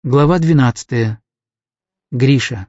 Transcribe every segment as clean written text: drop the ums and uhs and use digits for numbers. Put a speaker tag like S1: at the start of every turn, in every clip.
S1: Глава 12. Гриша.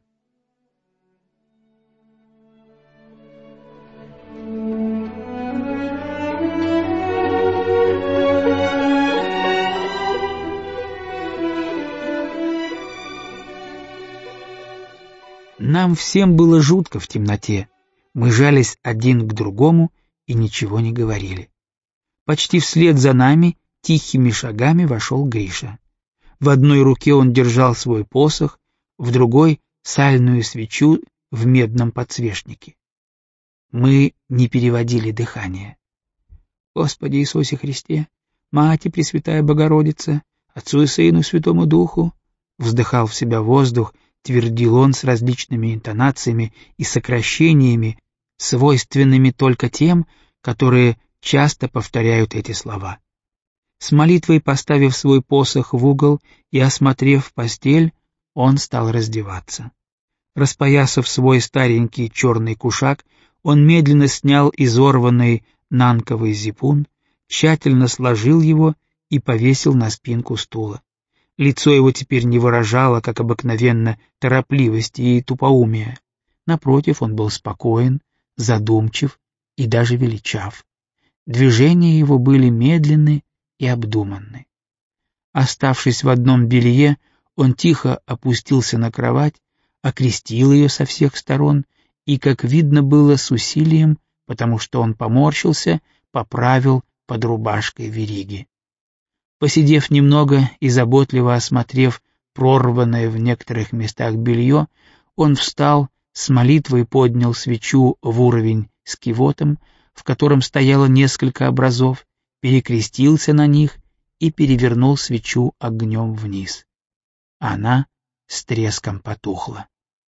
S1: Нам всем было жутко в темноте. Мы жались один к другому и ничего не говорили. Почти вслед за нами тихими шагами вошел Гриша. В одной руке он держал свой посох, в другой — сальную свечу в медном подсвечнике. Мы не переводили дыхание. «Господи Иисусе Христе, Мати Пресвятая Богородица, Отцу и Сыну Святому Духу», вздыхал в себя воздух, твердил он с различными интонациями и сокращениями, свойственными только тем, которые часто повторяют эти слова. С молитвой поставив свой посох в угол и осмотрев постель, он стал раздеваться. Распоясав свой старенький черный кушак, он медленно снял изорванный нанковый зипун, тщательно сложил его и повесил на спинку стула. Лицо его теперь не выражало, как обыкновенно, торопливости и тупоумия. Напротив, он был спокоен, задумчив и даже величав. Движения его были медленны и обдуманны. Оставшись в одном белье, он тихо опустился на кровать, окрестил ее со всех сторон и, как видно было, с усилием, потому что он поморщился, поправил под рубашкой вериги. Посидев немного и заботливо осмотрев прорванное в некоторых местах белье, он встал, с молитвой поднял свечу в уровень с кивотом, в котором стояло несколько образов, перекрестился на них и перевернул свечу огнем вниз. Она с треском потухла.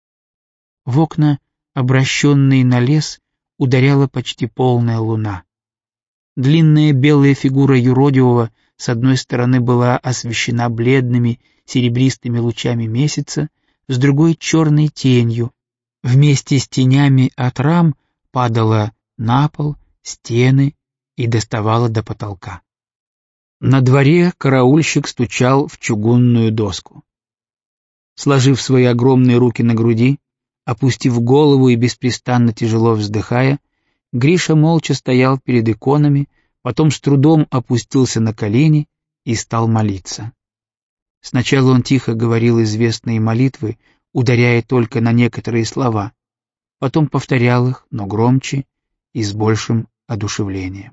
S1: В окна, обращенные на лес, ударяла почти полная луна. Длинная белая фигура юродивого с одной стороны была освещена бледными серебристыми лучами месяца, с другой — черной тенью. Вместе с тенями от рам падала на пол, стены и доставала до потолка. На дворе караульщик стучал в чугунную доску. Сложив свои огромные руки на груди, опустив голову и беспрестанно тяжело вздыхая, Гриша молча стоял перед иконами, потом с трудом опустился на колени и стал молиться. Сначала он тихо говорил известные молитвы, ударяя только на некоторые слова, потом повторял их, но громче и с большим одушевлением.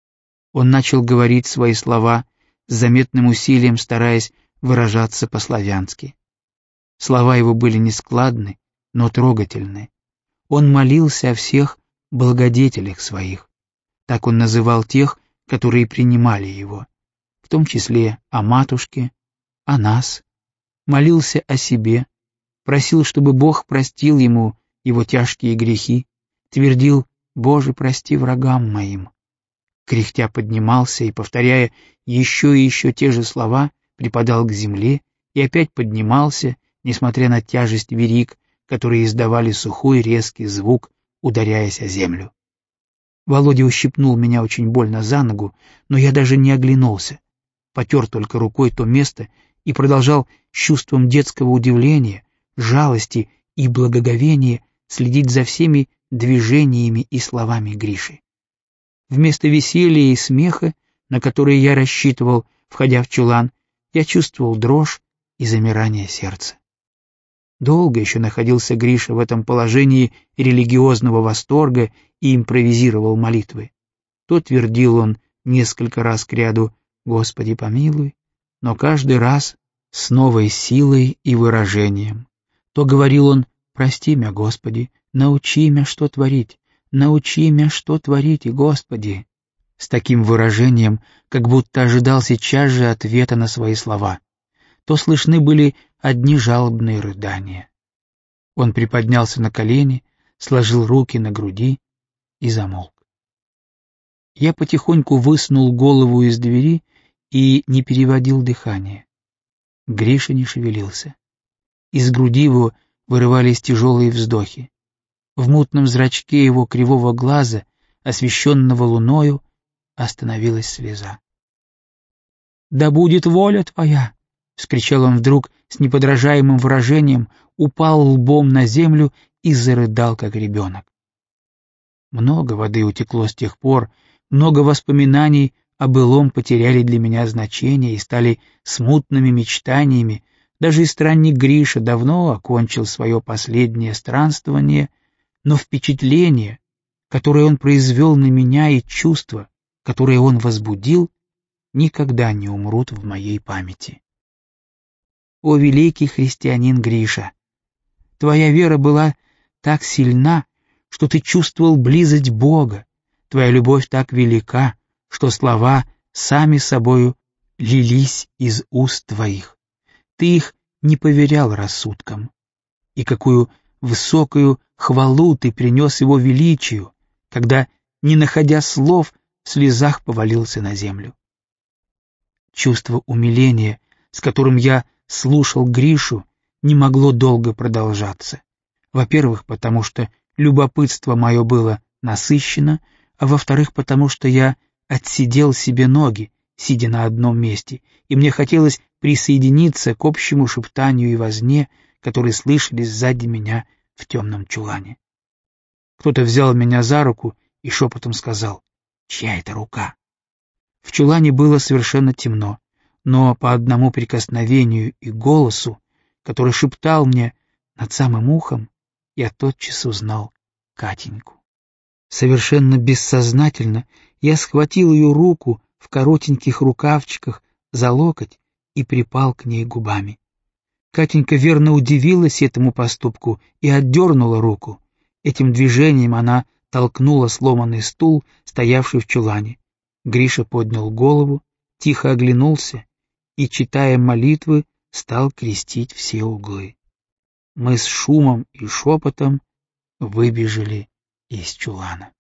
S1: Он начал говорить свои слова с заметным усилием, стараясь выражаться по-славянски. Слова его были нескладны, но трогательны. Он молился о всех благодетелях своих. Так он называл тех, которые принимали его, в том числе о матушке, о нас. Молился о себе, просил, чтобы Бог простил ему его тяжкие грехи, твердил: «Боже, прости врагам моим». Кряхтя поднимался и, повторяя еще и еще те же слова, припадал к земле и опять поднимался, несмотря на тяжесть вериг, которые издавали сухой резкий звук, ударяясь о землю. Володя ущипнул меня очень больно за ногу, но я даже не оглянулся, потер только рукой то место и продолжал с чувством детского удивления, жалости и благоговения следить за всеми движениями и словами Гриши. Вместо веселья и смеха, на которые я рассчитывал, входя в чулан, я чувствовал дрожь и замирание сердца. Долго еще находился Гриша в этом положении религиозного восторга и импровизировал молитвы. То твердил он несколько раз кряду «Господи помилуй», но каждый раз с новой силой и выражением. То говорил он «Прости мя, Господи, научи мя, что творить, научи мя, что творите, Господи», с таким выражением, как будто ожидал сейчас же ответа на свои слова. То слышны были одни жалобные рыдания. Он приподнялся на колени, сложил руки на груди и замолк. Я потихоньку высунул голову из двери и не переводил дыхание. Гриша не шевелился. Из груди его вырывались тяжелые вздохи. В мутном зрачке его кривого глаза, освещенного луною, остановилась слеза. «Да будет воля твоя!» вскричал он вдруг с неподражаемым выражением, упал лбом на землю и зарыдал, как ребенок. Много воды утекло с тех пор, много воспоминаний о былом потеряли для меня значение и стали смутными мечтаниями. Даже и странник Гриша давно окончил свое последнее странствование, но впечатление, которое он произвел на меня, и чувства, которые он возбудил, никогда не умрут в моей памяти. О, великий христианин Гриша! Твоя вера была так сильна, что ты чувствовал близость Бога, твоя любовь так велика, что слова сами собою лились из уст твоих. Ты их не поверял рассудком. И какую высокую хвалу ты принес его величию, когда, не находя слов, в слезах повалился на землю. Чувство умиления, с которым я слушал Гришу, не могло долго продолжаться. Во-первых, потому что любопытство мое было насыщено, а во-вторых, потому что я отсидел себе ноги, сидя на одном месте, и мне хотелось присоединиться к общему шептанию и возне, которые слышались сзади меня в темном чулане. Кто-то взял меня за руку и шепотом сказал: «Чья это рука?» В чулане было совершенно темно, но по одному прикосновению и голосу, который шептал мне над самым ухом, я тотчас узнал Катеньку. Совершенно бессознательно я схватил ее руку в коротеньких рукавчиках за локоть и припал к ней губами. Катенька верно удивилась этому поступку и отдернула руку. Этим движением она толкнула сломанный стул, стоявший в чулане. Гриша поднял голову, тихо оглянулся и, читая молитвы, стал крестить все углы. Мы с шумом и шепотом выбежали из чулана.